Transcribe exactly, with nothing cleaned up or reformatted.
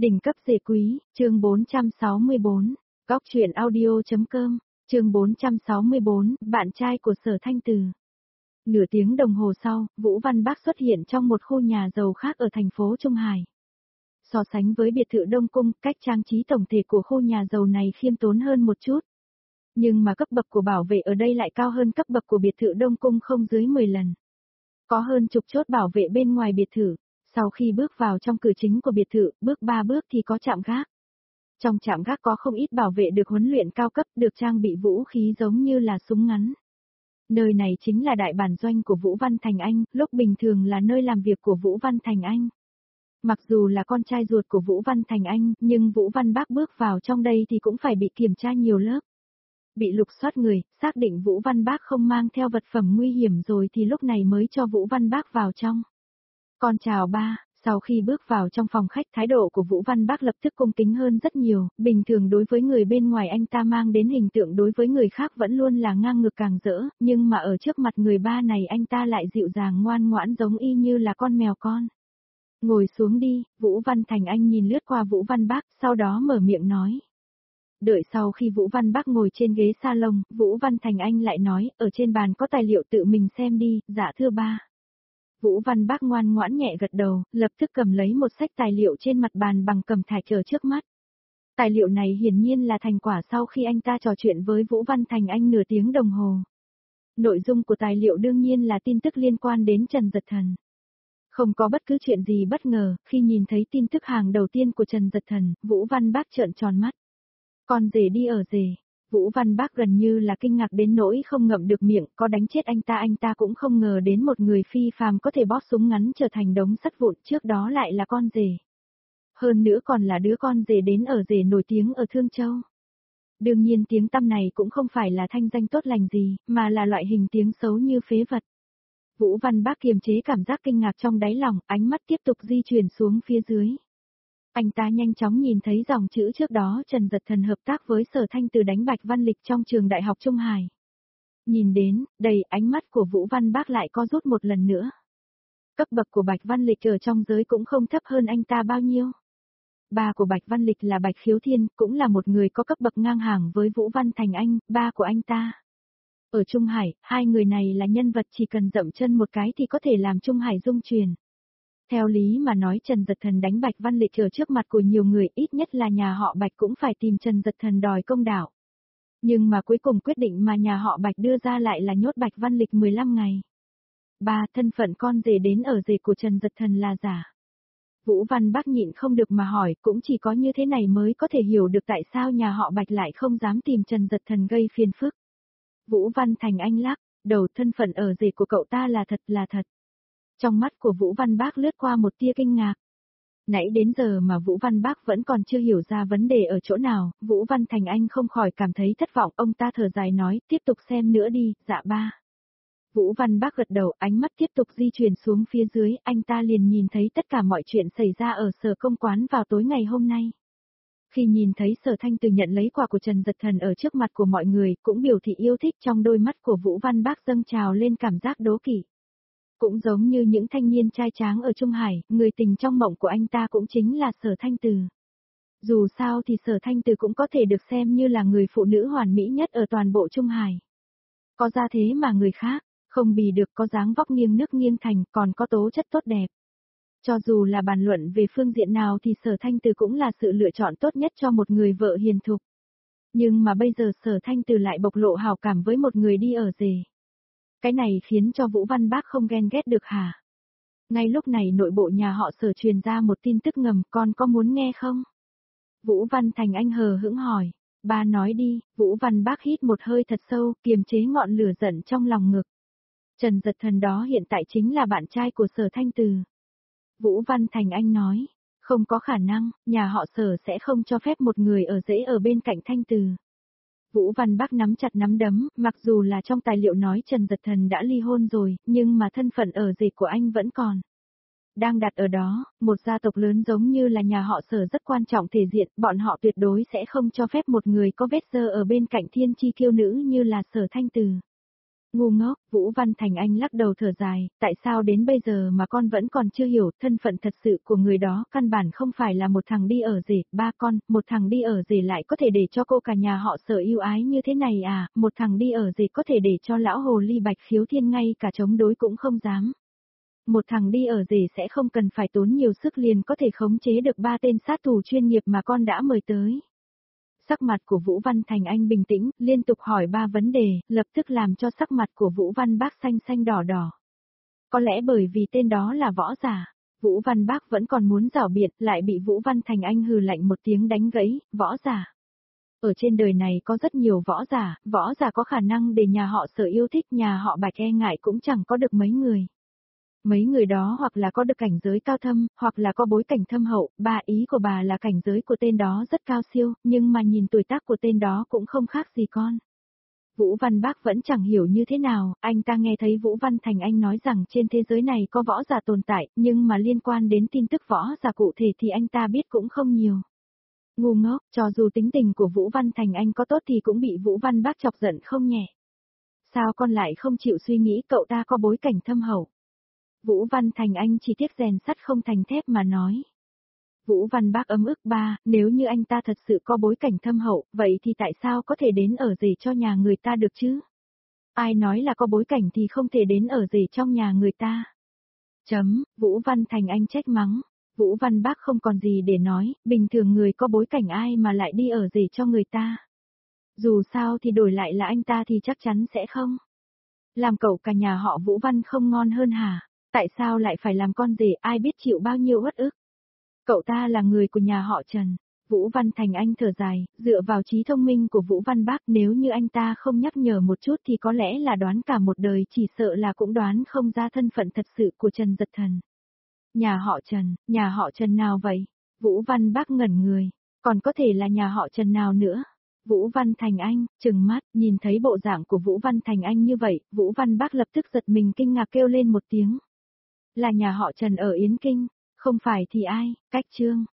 Đỉnh cấp rể quý, chương bốn trăm sáu mươi bốn, Góc truyện audio.com, chương bốn trăm sáu mươi bốn, bạn trai của Sở Thanh Từ. Nửa tiếng đồng hồ sau, Vũ Văn Bác xuất hiện trong một khu nhà giàu khác ở thành phố Trung Hải. So sánh với biệt thự Đông Cung, cách trang trí tổng thể của khu nhà giàu này khiêm tốn hơn một chút. Nhưng mà cấp bậc của bảo vệ ở đây lại cao hơn cấp bậc của biệt thự Đông Cung không dưới mười lần. Có hơn chục chốt bảo vệ bên ngoài biệt thự. Sau khi bước vào trong cửa chính của biệt thự, bước ba bước thì có trạm gác. Trong trạm gác có không ít bảo vệ được huấn luyện cao cấp, được trang bị vũ khí giống như là súng ngắn. Nơi này chính là đại bản doanh của Vũ Văn Thành Anh, lúc bình thường là nơi làm việc của Vũ Văn Thành Anh. Mặc dù là con trai ruột của Vũ Văn Thành Anh, nhưng Vũ Văn Bác bước vào trong đây thì cũng phải bị kiểm tra nhiều lớp. Bị lục soát người, xác định Vũ Văn Bác không mang theo vật phẩm nguy hiểm rồi thì lúc này mới cho Vũ Văn Bác vào trong. Con chào ba, sau khi bước vào trong phòng khách thái độ của Vũ Văn Bác lập tức cung kính hơn rất nhiều, bình thường đối với người bên ngoài anh ta mang đến hình tượng đối với người khác vẫn luôn là ngang ngược càng rỡ, nhưng mà ở trước mặt người ba này anh ta lại dịu dàng ngoan ngoãn giống y như là con mèo con. Ngồi xuống đi, Vũ Văn Thành Anh nhìn lướt qua Vũ Văn Bác, sau đó mở miệng nói. Đợi sau khi Vũ Văn Bác ngồi trên ghế salon, Vũ Văn Thành Anh lại nói, ở trên bàn có tài liệu tự mình xem đi, dạ thưa ba. Vũ Văn Bác ngoan ngoãn nhẹ gật đầu, lập tức cầm lấy một sách tài liệu trên mặt bàn bằng cẩm thạch ở trước mắt. Tài liệu này hiển nhiên là thành quả sau khi anh ta trò chuyện với Vũ Văn Thành Anh nửa tiếng đồng hồ. Nội dung của tài liệu đương nhiên là tin tức liên quan đến Trần Dật Thần. Không có bất cứ chuyện gì bất ngờ, khi nhìn thấy tin tức hàng đầu tiên của Trần Dật Thần, Vũ Văn Bác trợn tròn mắt. Con rể đi ở rể. Vũ Văn Bác gần như là kinh ngạc đến nỗi không ngậm được miệng, có đánh chết anh ta anh ta cũng không ngờ đến một người phi phàm có thể bóp súng ngắn trở thành đống sắt vụn, trước đó lại là con rể. Hơn nữa còn là đứa con rể đến ở rể nổi tiếng ở Thương Châu. Đương nhiên tiếng tăm này cũng không phải là thanh danh tốt lành gì, mà là loại hình tiếng xấu như phế vật. Vũ Văn Bác kiềm chế cảm giác kinh ngạc trong đáy lòng, ánh mắt tiếp tục di chuyển xuống phía dưới. Anh ta nhanh chóng nhìn thấy dòng chữ trước đó Trần Dật Thần hợp tác với Sở Thanh Từ đánh Bạch Văn Lịch trong trường Đại học Trung Hải. Nhìn đến, đầy ánh mắt của Vũ Văn Bác lại co rút một lần nữa. Cấp bậc của Bạch Văn Lịch ở trong giới cũng không thấp hơn anh ta bao nhiêu. Ba của Bạch Văn Lịch là Bạch Khiếu Thiên, cũng là một người có cấp bậc ngang hàng với Vũ Văn Thành Anh, ba của anh ta. Ở Trung Hải, hai người này là nhân vật chỉ cần dậm chân một cái thì có thể làm Trung Hải rung chuyển. Theo lý mà nói Trần Dật Thần đánh Bạch Văn Lịch ở trước mặt của nhiều người, ít nhất là nhà họ Bạch cũng phải tìm Trần Dật Thần đòi công đạo. Nhưng mà cuối cùng quyết định mà nhà họ Bạch đưa ra lại là nhốt Bạch Văn Lịch mười lăm ngày. Ba, thân phận con rể đến ở rể của Trần Dật Thần là giả. Vũ Văn Bác nhịn không được mà hỏi, cũng chỉ có như thế này mới có thể hiểu được tại sao nhà họ Bạch lại không dám tìm Trần Dật Thần gây phiền phức. Vũ Văn Thành Anh lắc đầu, thân phận ở rể của cậu ta là thật là thật. Trong mắt của Vũ Văn Bác lướt qua một tia kinh ngạc. Nãy đến giờ mà Vũ Văn Bác vẫn còn chưa hiểu ra vấn đề ở chỗ nào, Vũ Văn Thành Anh không khỏi cảm thấy thất vọng, ông ta thở dài nói, tiếp tục xem nữa đi, dạ ba. Vũ Văn Bác gật đầu, ánh mắt tiếp tục di chuyển xuống phía dưới, anh ta liền nhìn thấy tất cả mọi chuyện xảy ra ở Sở Công Quán vào tối ngày hôm nay. Khi nhìn thấy Sở Thanh Từ nhận lấy quà của Trần Dật Thần ở trước mặt của mọi người, cũng biểu thị yêu thích, trong đôi mắt của Vũ Văn Bác dâng trào lên cảm giác đố kỵ. Cũng giống như những thanh niên trai tráng ở Trung Hải, người tình trong mộng của anh ta cũng chính là Sở Thanh Từ. Dù sao thì Sở Thanh Từ cũng có thể được xem như là người phụ nữ hoàn mỹ nhất ở toàn bộ Trung Hải. Có ra thế mà người khác, không bì được, có dáng vóc nghiêng nước nghiêng thành, còn có tố chất tốt đẹp. Cho dù là bàn luận về phương diện nào thì Sở Thanh Từ cũng là sự lựa chọn tốt nhất cho một người vợ hiền thục. Nhưng mà bây giờ Sở Thanh Từ lại bộc lộ hào cảm với một người đi ở rể. Cái này khiến cho Vũ Văn Bác không ghen ghét được hả? Ngay lúc này nội bộ nhà họ Sở truyền ra một tin tức ngầm, con có muốn nghe không? Vũ Văn Thành Anh hờ hững hỏi. Ba nói đi, Vũ Văn Bác hít một hơi thật sâu, kiềm chế ngọn lửa giận trong lòng ngực. Trần Dật Thần đó hiện tại chính là bạn trai của Sở Thanh Từ. Vũ Văn Thành Anh nói, không có khả năng, nhà họ Sở sẽ không cho phép một người ở rể ở bên cạnh Thanh Từ. Vũ Văn Bác nắm chặt nắm đấm, mặc dù là trong tài liệu nói Trần Dật Thần đã ly hôn rồi, nhưng mà thân phận ở rể của anh vẫn còn. Đang đặt ở đó, một gia tộc lớn giống như là nhà họ Sở rất quan trọng thể diện, bọn họ tuyệt đối sẽ không cho phép một người có vết dơ ở bên cạnh thiên chi kiêu nữ như là Sở Thanh Từ. Ngu ngốc, Vũ Văn Thành Anh lắc đầu thở dài, tại sao đến bây giờ mà con vẫn còn chưa hiểu thân phận thật sự của người đó, căn bản không phải là một thằng đi ở rể, ba con, một thằng đi ở rể lại có thể để cho cô cả nhà họ Sở yêu ái như thế này à, một thằng đi ở rể có thể để cho lão hồ ly Bạch Khiếu Thiên ngay cả chống đối cũng không dám. Một thằng đi ở rể sẽ không cần phải tốn nhiều sức liền có thể khống chế được ba tên sát thủ chuyên nghiệp mà con đã mời tới. Sắc mặt của Vũ Văn Thành Anh bình tĩnh, liên tục hỏi ba vấn đề, lập tức làm cho sắc mặt của Vũ Văn Bác xanh xanh đỏ đỏ. Có lẽ bởi vì tên đó là võ giả, Vũ Văn Bác vẫn còn muốn giảo biện, lại bị Vũ Văn Thành Anh hừ lạnh một tiếng đánh gãy, võ giả. Ở trên đời này có rất nhiều võ giả, võ giả có khả năng để nhà họ Sở yêu thích, nhà họ Bạch e ngại cũng chẳng có được mấy người. Mấy người đó hoặc là có được cảnh giới cao thâm, hoặc là có bối cảnh thâm hậu, bà ý của bà là cảnh giới của tên đó rất cao siêu, nhưng mà nhìn tuổi tác của tên đó cũng không khác gì con. Vũ Văn Bác vẫn chẳng hiểu như thế nào, anh ta nghe thấy Vũ Văn Thành Anh nói rằng trên thế giới này có võ giả tồn tại, nhưng mà liên quan đến tin tức võ giả cụ thể thì anh ta biết cũng không nhiều. Ngu ngốc, cho dù tính tình của Vũ Văn Thành Anh có tốt thì cũng bị Vũ Văn Bác chọc giận không nhẹ. Sao con lại không chịu suy nghĩ cậu ta có bối cảnh thâm hậu? Vũ Văn Thành Anh chỉ tiếc rèn sắt không thành thép mà nói. Vũ Văn Bác ấm ức ba, nếu như anh ta thật sự có bối cảnh thâm hậu, vậy thì tại sao có thể đến ở rể cho nhà người ta được chứ? Ai nói là có bối cảnh thì không thể đến ở rể trong nhà người ta? Chấm, Vũ Văn Thành Anh trách mắng. Vũ Văn Bác không còn gì để nói, bình thường người có bối cảnh ai mà lại đi ở rể cho người ta. Dù sao thì đổi lại là anh ta thì chắc chắn sẽ không. Làm cậu cả nhà họ Vũ Văn không ngon hơn hả? Tại sao lại phải làm con rể, ai biết chịu bao nhiêu uất ức? Cậu ta là người của nhà họ Trần. Vũ Văn Thành Anh thở dài, dựa vào trí thông minh của Vũ Văn Bác, nếu như anh ta không nhắc nhở một chút thì có lẽ là đoán cả một đời, chỉ sợ là cũng đoán không ra thân phận thật sự của Trần Giật Thần. Nhà họ Trần, nhà họ Trần nào vậy? Vũ Văn Bác ngẩn người, còn có thể là nhà họ Trần nào nữa? Vũ Văn Thành Anh, trừng mắt, nhìn thấy bộ dạng của Vũ Văn Thành Anh như vậy, Vũ Văn Bác lập tức giật mình kinh ngạc kêu lên một tiếng. Là nhà họ Trần ở Yến Kinh, không phải thì ai, Cách Trương.